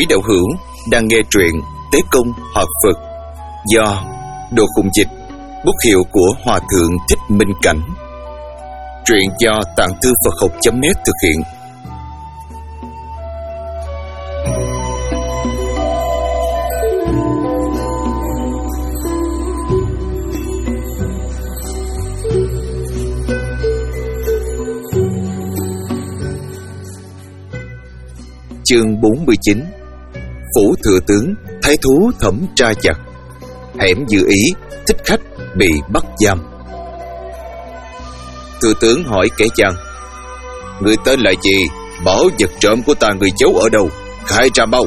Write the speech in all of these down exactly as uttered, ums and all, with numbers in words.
Quý đạo hữu đang nghe truyện Tế Công Hoạt Phật do Đồ Khùng Dịch, bút hiệu của Hòa Thượng Thích Minh Cảnh. Truyện do Tạng Thư Phật Học chấm net thực hiện. Chương bốn mươi chín. Phủ thừa tướng thái thú thẩm tra chặt, hẻm dự ý thích khách bị bắt giam. Thừa tướng hỏi kẻ gian: người tên là gì? Bảo vật trộm của ta người giấu ở đâu? Khai ra mau.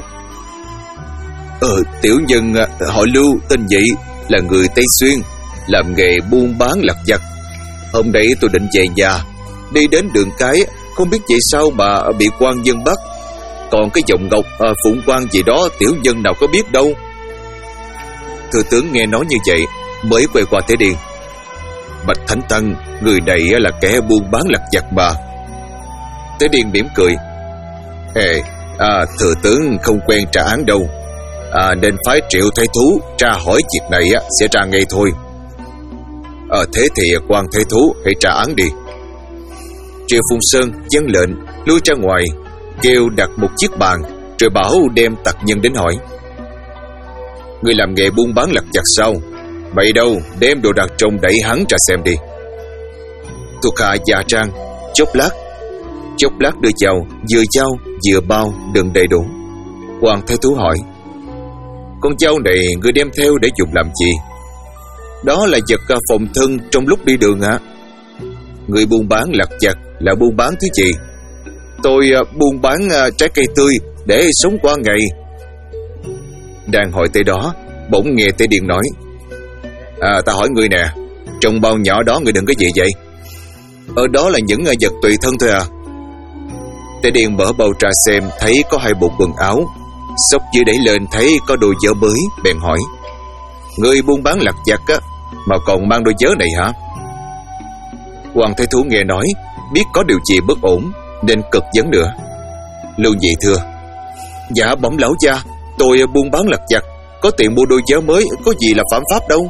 Ờ, tiểu nhân họ Lưu tên Nhị, là người Tây Xuyên, làm nghề buôn bán lặt vặt. Hôm nay tôi định về nhà, đi đến đường cái, không biết vậy sao mà bị quan dân bắt. Còn cái giọng ngọc à, phụng quan gì đó tiểu nhân nào có biết đâu. Thừa tướng nghe nói như vậy mới quay qua Tế Điền: Bạch Thánh Tăng, người này là kẻ buôn bán lặt vặt mà. Tế Điền mỉm cười: Ê, à, thừa tướng không quen trả án đâu, à, nên phái Triệu Thái Thú tra hỏi việc này á, sẽ tra ngay thôi. À, thế thì quan Thái Thú hãy trả án đi. Triệu Phùng Sơn vâng lệnh, lui ra ngoài, kêu đặt một chiếc bàn, rồi bảo đem tặc nhân đến hỏi: người làm nghề buôn bán lặt vặt sao? Vậy đâu, đem đồ đạc trong đẩy hắn ra xem đi. Thuộc hạ dạ trang. Chốc lát Chốc lát đưa vào, vừa dao vừa bao đựng đầy đủ. Quan Thái Thú hỏi: con dao này người đem theo để dùng làm gì? Đó là vật phòng thân trong lúc đi đường hả? Người buôn bán lặt vặt là buôn bán thứ gì? Tôi buôn bán trái cây tươi để sống qua ngày. Đang hỏi tới đó, bỗng nghe Tế Điền nói: À, ta hỏi ngươi nè, trong bao nhỏ đó ngươi đựng cái gì vậy? Ở đó là những vật tùy thân thôi à. Tế Điền mở bao ra xem, thấy có hai bộ quần áo. Xốc dưới đẩy lên thấy có đôi vớ mới, bèn hỏi: ngươi buôn bán lặt vặt á, mà còn mang đôi vớ này hả? Hoàng Thái Thú nghe nói, biết có điều gì bất ổn, nên cực vấn nữa. Lưu Nhị thưa: Dạ bẩm lão gia, tôi buôn bán lặt vặt, có tiền mua đôi vớ mới, có gì là phạm pháp đâu.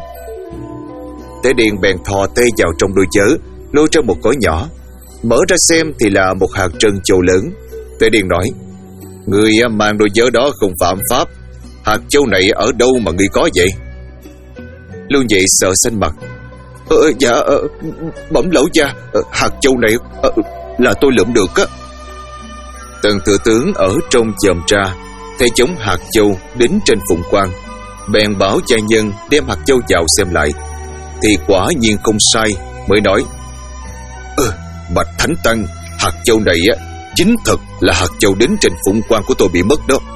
Tế Điền bèn thò tay vào trong đôi vớ, lôi ra một gói nhỏ, mở ra xem thì là một hạt trân châu lớn. Tế Điền nói: người mang đôi vớ đó không phạm pháp. Hạt châu này ở đâu mà ngươi có vậy? Lưu Nhị sợ xanh mặt: Ờ, dạ, ờ, bẩm lão gia, ờ, hạt châu này ờ, là tôi lượm được á. Tần thừa tướng ở trong chòm tra, thấy chống hạt châu đính trên phụng quan, bèn bảo gia nhân đem hạt châu vào xem lại, thì quả nhiên không sai, mới nói: Ờ, Bạch Thánh Tăng, hạt châu này á, chính thật là hạt châu đính trên phụng quan của tôi bị mất đó.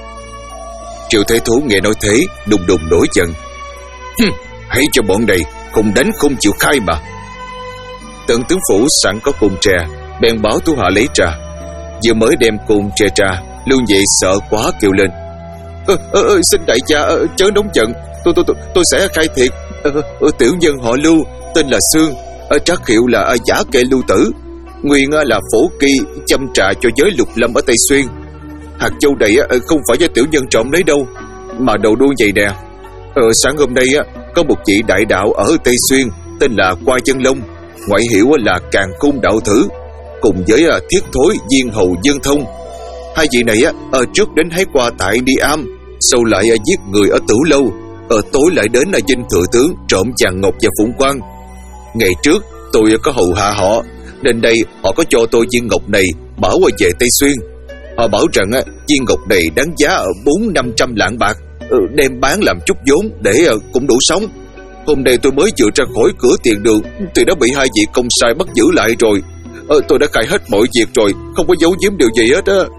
Triệu Thái Thú nghe nói thế, đùng đùng nổi giận: Hừm, hãy cho bọn này không đánh không chịu khai mà. Tần tướng phủ sẵn có côn tre, bèn bảo thủ hạ lấy trà. Vừa mới đem côn tre ra, Lưu Nhị sợ quá kêu lên: Ơ, ơ, ơ, xin đại gia ơ, chớ nóng giận, tôi tôi tôi tôi sẽ khai thiệt. Ơ, ơ, tiểu nhân họ Lưu, tên là Sương, ở trắc hiệu là ở giả kệ Lưu Tử, nguyên là phổ kỳ chăm trà cho giới lục lâm ở Tây Xuyên. Hạt châu này không phải do tiểu nhân trộm lấy đâu, mà đầu đuôi vậy nè. Ờ, sáng hôm nay có một vị đại đạo ở Tây Xuyên tên là Qua Dân Long, ngoại hiệu là Càn Khôn Đạo Thử, cùng với Thiết Thối Viên Hầu Dương Thông. Hai vị này ở trước đến hái qua tại Đi Am, sau lại giết người ở Tử Lâu, ở tối lại đến là dinh thừa tướng trộm vàng ngọc và phụng quan. Ngày trước tôi có hầu hạ họ, nên đây họ có cho tôi viên ngọc này, bảo về Tây Xuyên. Họ bảo rằng viên ngọc này đáng giá ở bốn năm trăm lạng bạc, đem bán làm chút vốn để cũng đủ sống. Hôm nay tôi mới vừa ra khỏi cửa tiền đường thì đã bị hai vị công sai bắt giữ lại rồi. Ờ, tôi đã khai hết mọi việc rồi, không có giấu giếm điều gì hết á.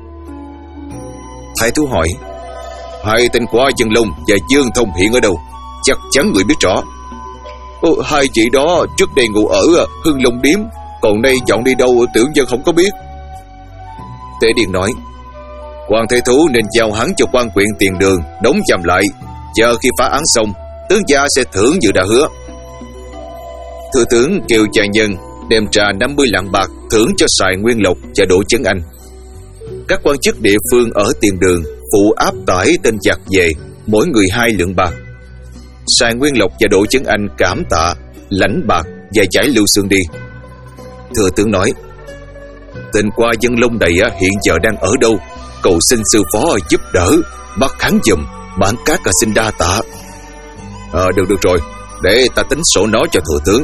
Thái Thú hỏi: hai tên Qua Dân Long và Dương Thông hiện ở đâu? Chắc chắn người biết rõ. Ờ, hai vị đó trước đây ngủ ở Hưng Long Điếm, còn nay dọn đi đâu tiểu nhân không có biết. Tế Điền nói: Quan Thái Thú nên giao hắn cho quan quyện tiền đường đóng giam lại, chờ khi phá án xong, tướng gia sẽ thưởng như đã hứa. Thừa tướng kêu gia nhân đem trà năm mươi lạng bạc thưởng cho Sài Nguyên Lộc và Đỗ Chấn Anh. Các quan chức địa phương ở tiền đường phụ áp tải tên giặc về, mỗi người hai lượng bạc. Sài Nguyên Lộc và Đỗ Chấn Anh cảm tạ, lãnh bạc và giải Lưu Xương đi. Thừa tướng nói: Tên qua dân Long này hiện giờ đang ở đâu? Cầu xin sư phó giúp đỡ, bắt hắn giùm, bản cát cả xin đa tạ. Ờ được được rồi, để ta tính sổ nó cho thừa tướng.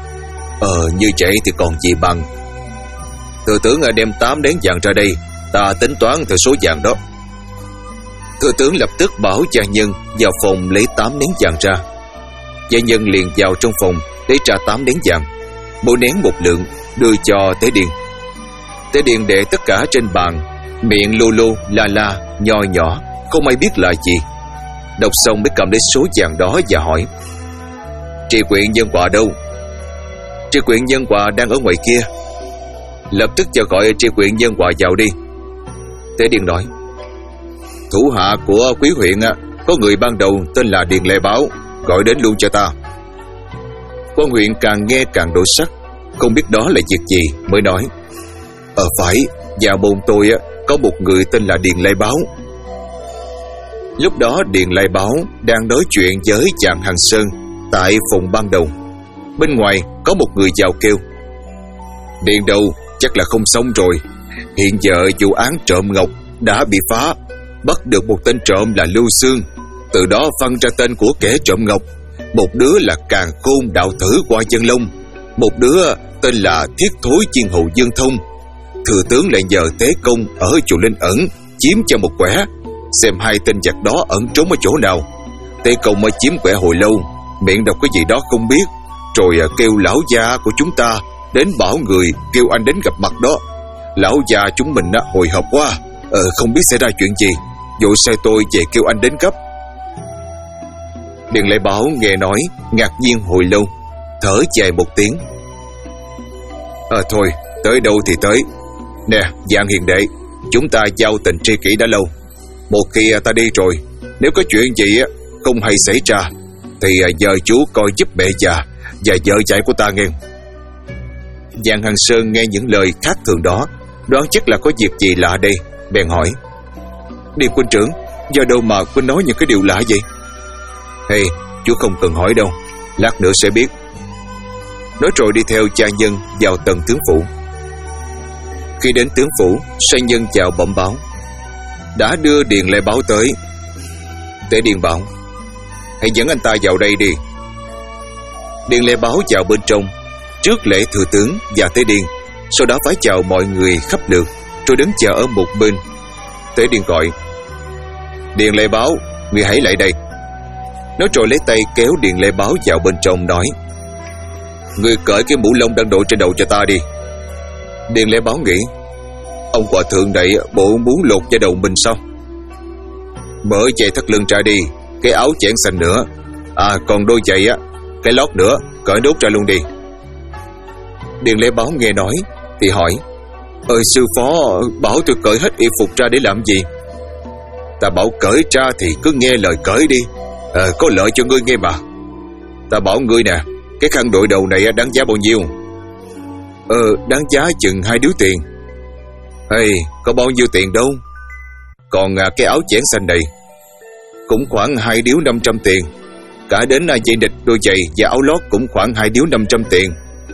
Ờ như vậy thì còn gì bằng. Thừa tướng đem tám nén vàng ra đây, ta tính toán theo số vàng đó. Thừa tướng lập tức bảo gia nhân vào phòng lấy tám nén vàng ra. Gia nhân liền vào trong phòng lấy ra tám nén vàng, mỗi nén một lượng, đưa cho Tế Điền. Tế Điền để tất cả trên bàn, miệng lô lô la la nho nhỏ, không ai biết là gì. Đọc xong mới cầm lấy số vàng đó và hỏi: Tri huyện Nhân Hòa đâu? Tri huyện Nhân Hòa đang ở ngoài kia. Lập tức cho gọi tri huyện Nhân Hòa vào đi. Tế Điền nói: Thủ hạ của quý huyện có người ban đầu tên là Điền Lê Báo, gọi đến luôn cho ta. Quan huyện càng nghe càng đổi sắc, không biết đó là việc gì, mới nói: Ờ phải, vào môn tôi có một người tên là Điền Lê Báo. Lúc đó Điền Lê Báo đang nói chuyện với chàng Hằng Sơn tại phòng ban đầu. Bên ngoài có một người vào kêu: Điền đầu chắc là không xong rồi. Hiện giờ vụ án trộm ngọc đã bị phá, bắt được một tên trộm là Lưu Xương. Từ đó phân ra tên của kẻ trộm ngọc. Một đứa là Càn Khôn đạo thử qua Chân Long, một đứa tên là Thiết Thối Chiên Hầu Dương Thông. Thừa tướng lại nhờ Tế Công ở chùa Linh Ẩn chiếm cho một quẻ, xem hai tên giặc đó ẩn trốn ở chỗ nào. Tế Công mới chiếm quẻ hồi lâu, miệng đọc cái gì đó không biết, rồi kêu lão gia của chúng ta đến bảo người kêu anh đến gặp mặt đó. Lão già chúng mình hồi hộp quá, ờ, không biết xảy ra chuyện gì, vội sai tôi về kêu anh đến gấp. Điền Lê Báo nghe nói ngạc nhiên hồi lâu, thở dài một tiếng: Ờ thôi, tới đâu thì tới. Nè Giang hiền đệ, chúng ta giao tình tri kỷ đã lâu. Một khi ta đi rồi, nếu có chuyện gì không hay xảy ra thì nhờ chú coi giúp mẹ già và vợ chạy của ta nghe. Giang Hằng Sơn nghe những lời khác thường đó, đoán chắc là có việc gì lạ đây, bèn hỏi: Điền huynh trưởng, do đâu mà huynh nói những cái điều lạ vậy? Hey, chú không cần hỏi đâu, lát nữa sẽ biết. Nói rồi đi theo cha nhân vào tầng tướng phủ. Khi đến tướng phủ, sai nhân chào bẩm báo: Đã đưa Điền Lê Báo tới. Tế Điền bảo: Hãy dẫn anh ta vào đây đi. Điền Lê Báo vào bên trong, trước lễ thừa tướng và Tế Điền, sau đó phải chào mọi người khắp lượt, rồi đứng chờ ở một bên. Tế Điền gọi: Điền Lê Báo, người hãy lại đây. Nói rồi lấy tay kéo Điền Lê Báo vào bên trong, nói: Người cởi cái mũ lông đang đội trên đầu cho ta đi. Điền Lê Báo nghĩ: Ông hòa thượng này bộ muốn lột da đầu mình sao? Mở giày thắt lưng ra đi, cái áo chẽn xanh nữa. À còn đôi giày á, cái lót nữa, cởi nốt ra luôn đi. Điền Lê Báo nghe nói thì hỏi: Ơi sư phó bảo tôi cởi hết y phục ra để làm gì? Ta bảo cởi ra thì cứ nghe lời cởi đi, à, có lợi cho ngươi nghe mà. Ta bảo ngươi nè, cái khăn đội đầu này đáng giá bao nhiêu? Ờ đáng giá chừng hai điếu tiền. Hey, có bao nhiêu tiền đâu. Còn à, cái áo chẽn xanh này cũng khoảng hai điếu năm trăm tiền. Cả đến à, dây địch, đôi giày và áo lót cũng khoảng hai điếu năm trăm tiền.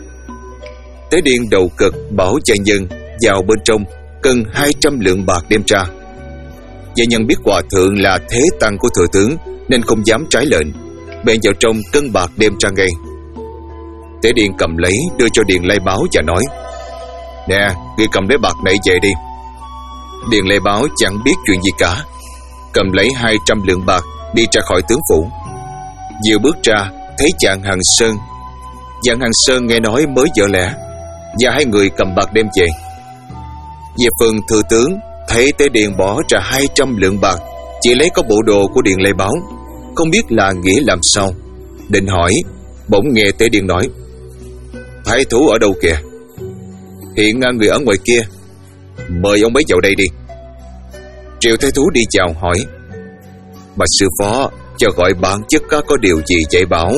Tế Điền đầu cực bảo cha nhân vào bên trong cân hai trăm lượng bạc đem ra. Gia nhân biết hòa thượng là thế tăng của thừa tướng nên không dám trái lệnh, bèn vào trong cân bạc đem ra ngay. Tế Điền cầm lấy đưa cho Điền Lê Báo và nói: Nè, ngươi cầm lấy bạc này về đi. Điền Lê Báo chẳng biết chuyện gì cả, cầm lấy hai trăm lượng bạc đi ra khỏi tướng phủ. Vừa bước ra thấy chàng Hằng Sơn. Chàng Hằng Sơn nghe nói mới vợ lẽ, và hai người cầm bạc đem về. Về phần thừa tướng thấy Tế Điền bỏ ra hai trăm lượng bạc, chỉ lấy có bộ đồ của Điền Lê Báo, không biết là nghĩa làm sao, định hỏi, bỗng nghe Tế Điền nói: Thái thú ở đâu kìa? Hiện người ở ngoài kia, mời ông ấy vào đây đi. Triệu thái thú đi chào hỏi: Bà sư phó cho gọi bản chức có điều gì dạy bảo?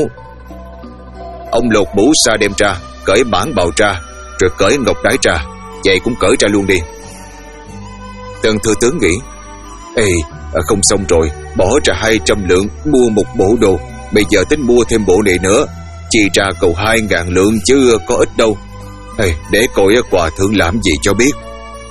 Ông lột mũ sa đem ra, cởi bản bào ra, rồi cởi ngọc đái ra, vậy cũng cởi ra luôn đi. Tần thừa tướng nghĩ: Ê, à, Không xong rồi, bỏ ra hai trăm lượng mua một bộ đồ. Bây giờ tính mua thêm bộ này nữa, chi ra cầu hai ngàn lượng chứ có ít đâu. Ê, để coi Hòa thượng làm gì cho biết.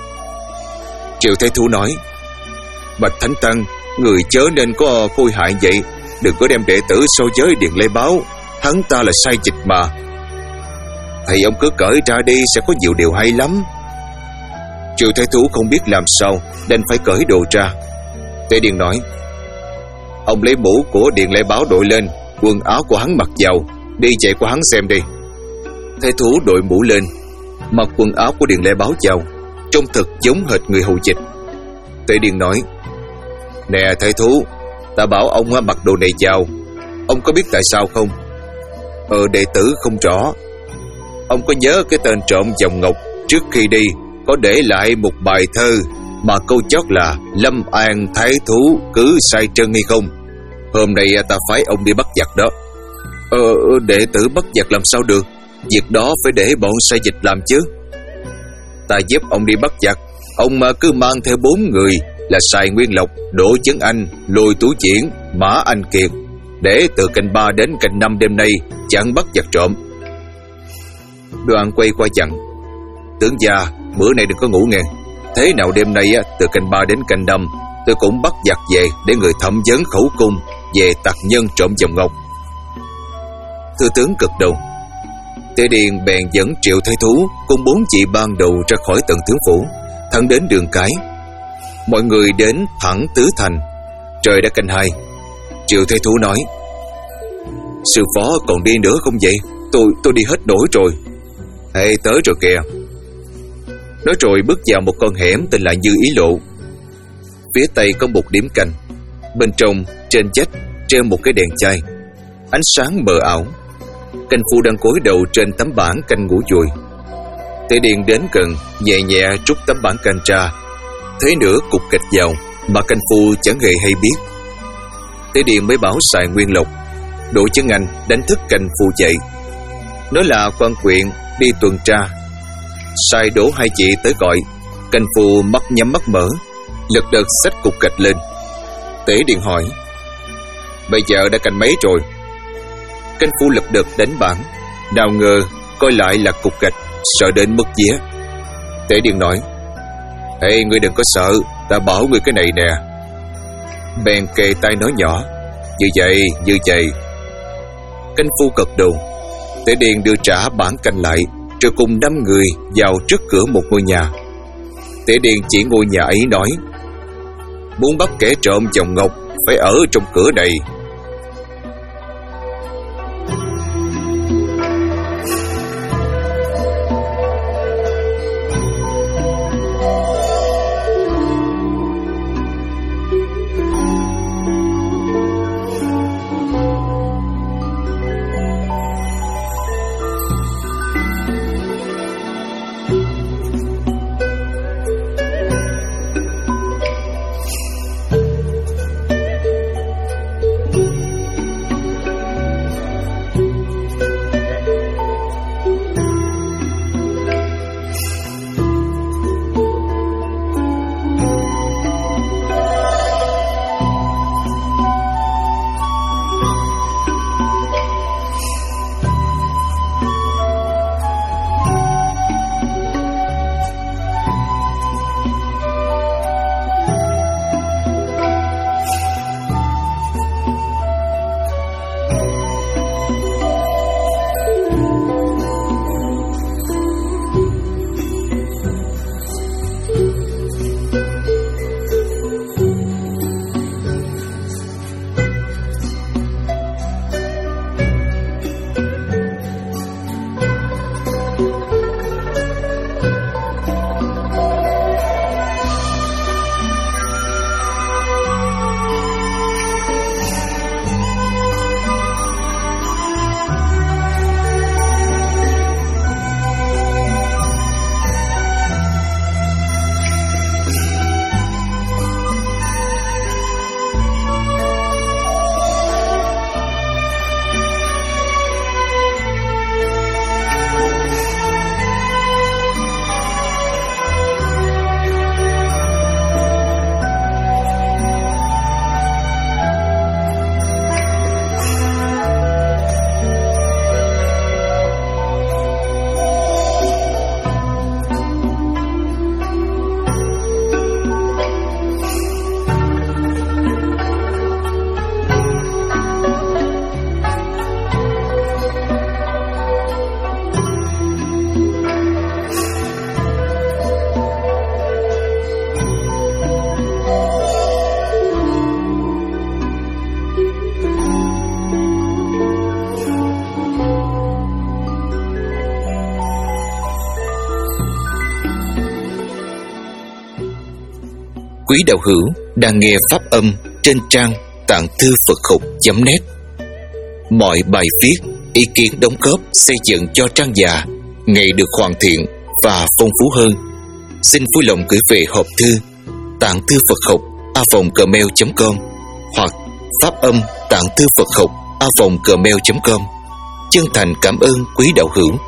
Triệu Thái Thú nói: Bạch Thánh Tăng, người chớ nên có khôi hại vậy. Đừng có đem đệ tử so với Điền Lê Báo, hắn ta là sai dịch mà. Thầy ông cứ cởi ra đi, sẽ có nhiều điều hay lắm. Triệu Thái Thú không biết làm sao, đành phải cởi đồ ra. Tế Điền nói: Ông lấy mũ của Điền Lê Báo đội lên, quần áo của hắn mặc vào, đi chạy của hắn xem đi. Thái Thú đội mũ lên, mặc quần áo của Điền Lê Báo vào, trông thật giống hệt người hầu dịch. Tế Điền nói: Nè Thái Thú, ta bảo ông mặc đồ này vào, ông có biết tại sao không? Ờ, đệ tử không rõ. Ông có nhớ cái tên trộm vòng ngọc trước khi đi có để lại một bài thơ mà câu chót là Lâm An Thái Thú cứ sai chân hay không? Hôm nay ta phái ông đi bắt giặc đó. Ờ, đệ tử bắt giặc làm sao được? Việc đó phải để bọn sai dịch làm chứ. Ta giúp ông đi bắt giặc, ông mà cứ mang theo bốn người là Sài Nguyên Lộc, Đỗ Chấn Anh, Lôi Tú Triển, Mã Anh Kiệt, để từ canh ba đến canh năm đêm nay chặn bắt giặc trộm. Đoàn quay qua dặn: Tướng gia, bữa nay đừng có ngủ nghe. Thế nào đêm nay từ canh ba đến canh năm tôi cũng bắt giặc về để người thẩm vấn khẩu cung về tặc nhân trộm vòng ngọc. Thư tướng cực đầu. Tế Điền bèn dẫn Triệu Thái Thú cùng bốn chị ban đầu ra khỏi tận tướng phủ, thẳng đến đường cái. Mọi người đến thẳng Tứ Thành. Trời đã canh hai. Triệu Thái Thú nói: Sư phó còn đi nữa không vậy? Tôi tôi đi hết nổi rồi. Ê, tới rồi kìa. Nói rồi bước vào một con hẻm tên là Như Ý Lộ. Phía tây có một điểm canh, bên trong trên vách treo một cái đèn chai, ánh sáng mờ ảo. Canh phu đang cúi đầu trên tấm bảng canh ngủ dùi. Tế Điền đến gần, nhẹ nhẹ trút tấm bảng canh ra, thế nữa cục kịch vào mà canh phu chẳng hề hay biết. Tế Điền mới bảo Sài Nguyên Lộc, Đỗ Chấn Anh đánh thức canh phu dậy, nói là quan quyện đi tuần tra. Sai đổ hai chị tới gọi. Canh phu mắt nhắm mắt mở, lật đật xách cục gạch lên. Tế Điền hỏi: Bây giờ đã canh mấy rồi? Canh phu lật đật đánh bảng, nào ngờ coi lại là cục gạch, sợ đến mất vía. Tế Điền nói: Ê, ngươi đừng có sợ, ta bảo ngươi cái này nè. Bèn kề tay nói nhỏ: Như vậy, như vậy. Canh phu gật đầu. Tế Điền đưa trả bảng canh lại, rồi cùng năm người vào trước cửa một ngôi nhà. Tế Điền chỉ ngôi nhà ấy nói: Muốn bắt kẻ trộm vòng ngọc phải ở trong cửa này. quý đạo hữu đang nghe pháp âm trên trang tạng thư Phật học chấm net. Mọi bài viết, ý kiến đóng góp xây dựng cho trang già ngày được hoàn thiện và phong phú hơn. Xin vui lòng gửi về hộp thư tạng thư Phật học a vòng gmail chấm com hoặc pháp âm tạng thư Phật học a vòng gmail chấm com. Chân thành cảm ơn quý đạo hữu.